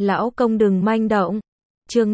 Lão công đừng manh động. Chương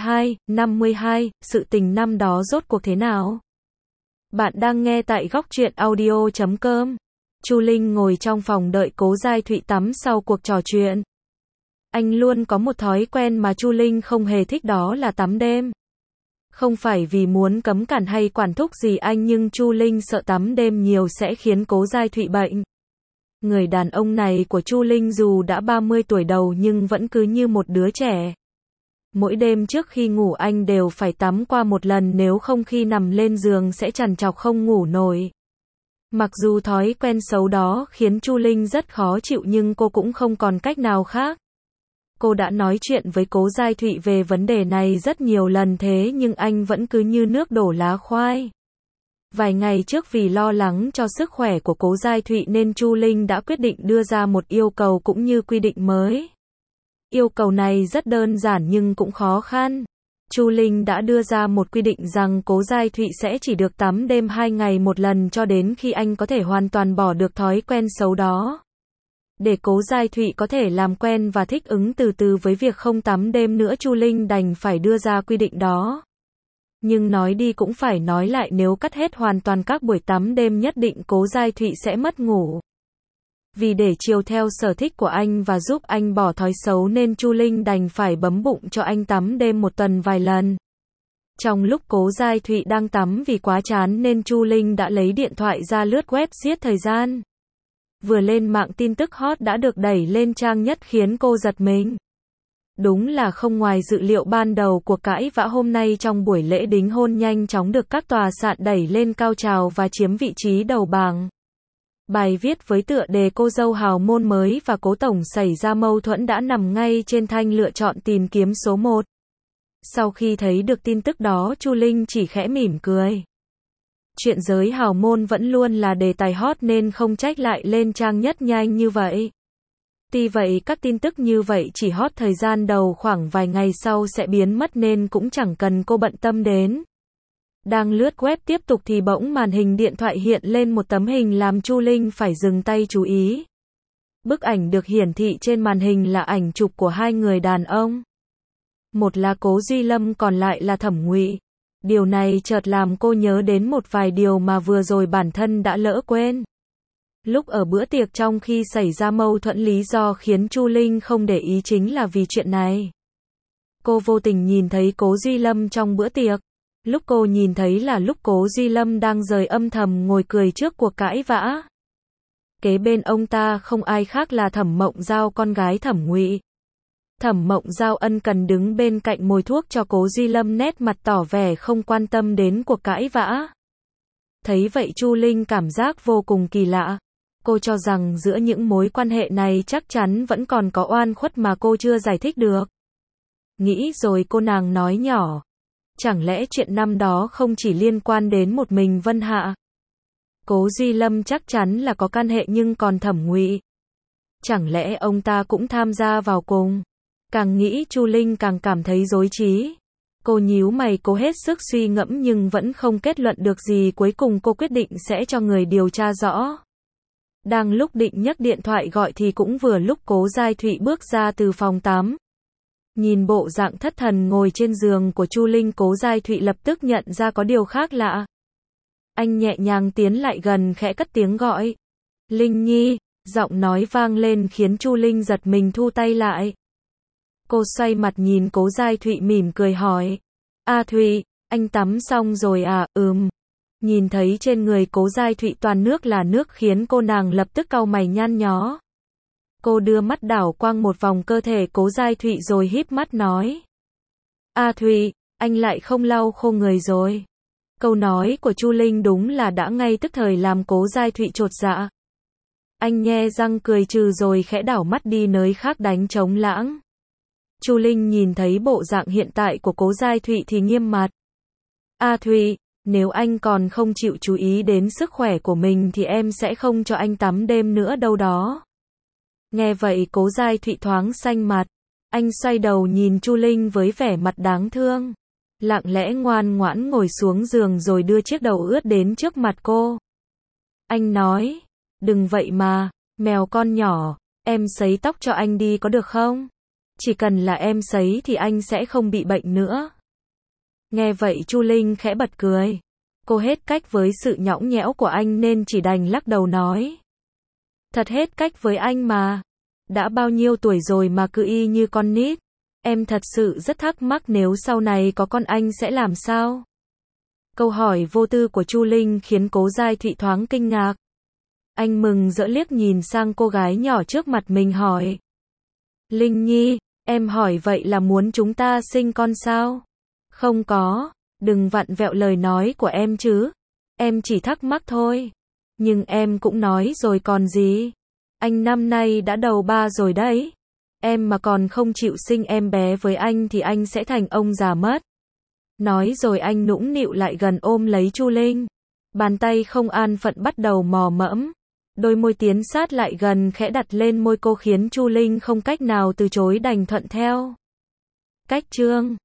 52, sự tình năm đó rốt cuộc thế nào? Bạn đang nghe tại góc truyện audio.com. Chu Linh ngồi trong phòng đợi Cố Giai Thụy tắm sau cuộc trò chuyện. Anh luôn có một thói quen mà Chu Linh không hề thích, đó là tắm đêm. Không phải vì muốn cấm cản hay quản thúc gì anh, nhưng Chu Linh sợ tắm đêm nhiều sẽ khiến Cố Giai Thụy bệnh. Người đàn ông này của Chu Linh dù đã 30 tuổi đầu nhưng vẫn cứ như một đứa trẻ. Mỗi đêm trước khi ngủ anh đều phải tắm qua một lần, nếu không khi nằm lên giường sẽ trằn trọc không ngủ nổi. Mặc dù thói quen xấu đó khiến Chu Linh rất khó chịu nhưng cô cũng không còn cách nào khác. Cô đã nói chuyện với Cố Giai Thụy về vấn đề này rất nhiều lần, thế nhưng anh vẫn cứ như nước đổ lá khoai. Vài ngày trước vì lo lắng cho sức khỏe của Cố Giai Thụy nên Chu Linh đã quyết định đưa ra một yêu cầu cũng như quy định mới. Yêu cầu này rất đơn giản nhưng cũng khó khăn. Chu Linh đã đưa ra một quy định rằng Cố Giai Thụy sẽ chỉ được tắm đêm 2 ngày một lần cho đến khi anh có thể hoàn toàn bỏ được thói quen xấu đó. Để Cố Giai Thụy có thể làm quen và thích ứng từ từ với việc không tắm đêm nữa, Chu Linh đành phải đưa ra quy định đó. Nhưng nói đi cũng phải nói lại, nếu cắt hết hoàn toàn các buổi tắm đêm nhất định Cố Giai Thụy sẽ mất ngủ. Vì để chiều theo sở thích của anh và giúp anh bỏ thói xấu nên Chu Linh đành phải bấm bụng cho anh tắm đêm một tuần vài lần. Trong lúc Cố Giai Thụy đang tắm vì quá chán nên Chu Linh đã lấy điện thoại ra lướt web giết thời gian. Vừa lên mạng tin tức hot đã được đẩy lên trang nhất khiến cô giật mình. Đúng là không ngoài dự liệu ban đầu, cuộc cãi vã hôm nay trong buổi lễ đính hôn nhanh chóng được các tòa soạn đẩy lên cao trào và chiếm vị trí đầu bảng. Bài viết với tựa đề cô dâu hào môn mới và cố tổng xảy ra mâu thuẫn đã nằm ngay trên thanh lựa chọn tìm kiếm số 1. Sau khi thấy được tin tức đó, Chu Linh chỉ khẽ mỉm cười. Chuyện giới hào môn vẫn luôn là đề tài hot nên không trách lại lên trang nhất nhanh như vậy. Tuy vậy các tin tức như vậy chỉ hot thời gian đầu, khoảng vài ngày sau sẽ biến mất nên cũng chẳng cần cô bận tâm đến. Đang lướt web tiếp tục thì bỗng màn hình điện thoại hiện lên một tấm hình làm Chu Linh phải dừng tay chú ý. Bức ảnh được hiển thị trên màn hình là ảnh chụp của hai người đàn ông. Một là Cố Duy Lâm, còn lại là Thẩm Ngụy. Điều này chợt làm cô nhớ đến một vài điều mà vừa rồi bản thân đã lỡ quên. Lúc ở bữa tiệc trong khi xảy ra mâu thuẫn, lý do khiến Chu Linh không để ý chính là vì chuyện này. Cô vô tình nhìn thấy Cố Duy Lâm trong bữa tiệc. Lúc cô nhìn thấy là lúc Cố Duy Lâm đang rời âm thầm ngồi cười trước cuộc cãi vã. Kế bên ông ta không ai khác là Thẩm Mộng Giao, con gái Thẩm Ngụy. Thẩm Mộng Giao ân cần đứng bên cạnh mồi thuốc cho Cố Duy Lâm, nét mặt tỏ vẻ không quan tâm đến cuộc cãi vã. Thấy vậy Chu Linh cảm giác vô cùng kỳ lạ. Cô cho rằng giữa những mối quan hệ này chắc chắn vẫn còn có oan khuất mà cô chưa giải thích được. Nghĩ rồi cô nàng nói nhỏ. Chẳng lẽ chuyện năm đó không chỉ liên quan đến một mình Vân Hạ? Cố Duy Lâm chắc chắn là có can hệ, nhưng còn Thẩm Ngụy, chẳng lẽ ông ta cũng tham gia vào cùng? Càng nghĩ Chu Linh càng cảm thấy rối trí. Cô nhíu mày, cố hết sức suy ngẫm nhưng vẫn không kết luận được gì. Cuối cùng cô quyết định sẽ cho người điều tra rõ. Đang lúc định nhấc điện thoại gọi thì cũng vừa lúc Cố Giai Thụy bước ra từ phòng tắm. Nhìn bộ dạng thất thần ngồi trên giường của Chu Linh, Cố Giai Thụy lập tức nhận ra có điều khác lạ. Anh nhẹ nhàng tiến lại gần, khẽ cất tiếng gọi. Linh Nhi, giọng nói vang lên khiến Chu Linh giật mình thu tay lại. Cô xoay mặt nhìn Cố Giai Thụy mỉm cười hỏi. A Thụy, anh tắm xong rồi à? Nhìn thấy trên người Cố Giai Thụy toàn nước là nước khiến cô nàng lập tức cau mày nhăn nhó. Cô đưa mắt đảo quang một vòng cơ thể Cố Giai Thụy rồi híp mắt nói. A Thụy, anh lại không lau khô người rồi. Câu nói của Chu Linh đúng là đã ngay tức thời làm Cố Giai Thụy chột dạ. Anh nhe răng cười trừ rồi khẽ đảo mắt đi nơi khác đánh trống lãng. Chu Linh nhìn thấy bộ dạng hiện tại của Cố Giai Thụy thì nghiêm mặt. A Thụy, nếu anh còn không chịu chú ý đến sức khỏe của mình thì em sẽ không cho anh tắm đêm nữa đâu đó. Nghe vậy Cố Giai Thụy thoáng xanh mặt. Anh xoay đầu nhìn Chu Linh với vẻ mặt đáng thương. Lặng lẽ ngoan ngoãn ngồi xuống giường rồi đưa chiếc đầu ướt đến trước mặt cô. Anh nói, đừng vậy mà, mèo con nhỏ, em sấy tóc cho anh đi có được không? Chỉ cần là em sấy thì anh sẽ không bị bệnh nữa. Nghe vậy Chu Linh khẽ bật cười. Cô hết cách với sự nhõng nhẽo của anh nên chỉ đành lắc đầu nói. Thật hết cách với anh mà. Đã bao nhiêu tuổi rồi mà cứ y như con nít. Em thật sự rất thắc mắc nếu sau này có con anh sẽ làm sao? Câu hỏi vô tư của Chu Linh khiến Cố Giai Thụy thoáng kinh ngạc. Anh mừng rỡ liếc nhìn sang cô gái nhỏ trước mặt mình hỏi. Linh Nhi, em hỏi vậy là muốn chúng ta sinh con sao? Không có, đừng vặn vẹo lời nói của em chứ. Em chỉ thắc mắc thôi. Nhưng em cũng nói rồi còn gì. Anh năm nay đã đầu 3 rồi đấy. Em mà còn không chịu sinh em bé với anh thì anh sẽ thành ông già mất. Nói rồi anh nũng nịu lại gần ôm lấy Chu Linh. Bàn tay không an phận bắt đầu mò mẫm. Đôi môi tiến sát lại gần khẽ đặt lên môi cô khiến Chu Linh không cách nào từ chối đành thuận theo. Cách chương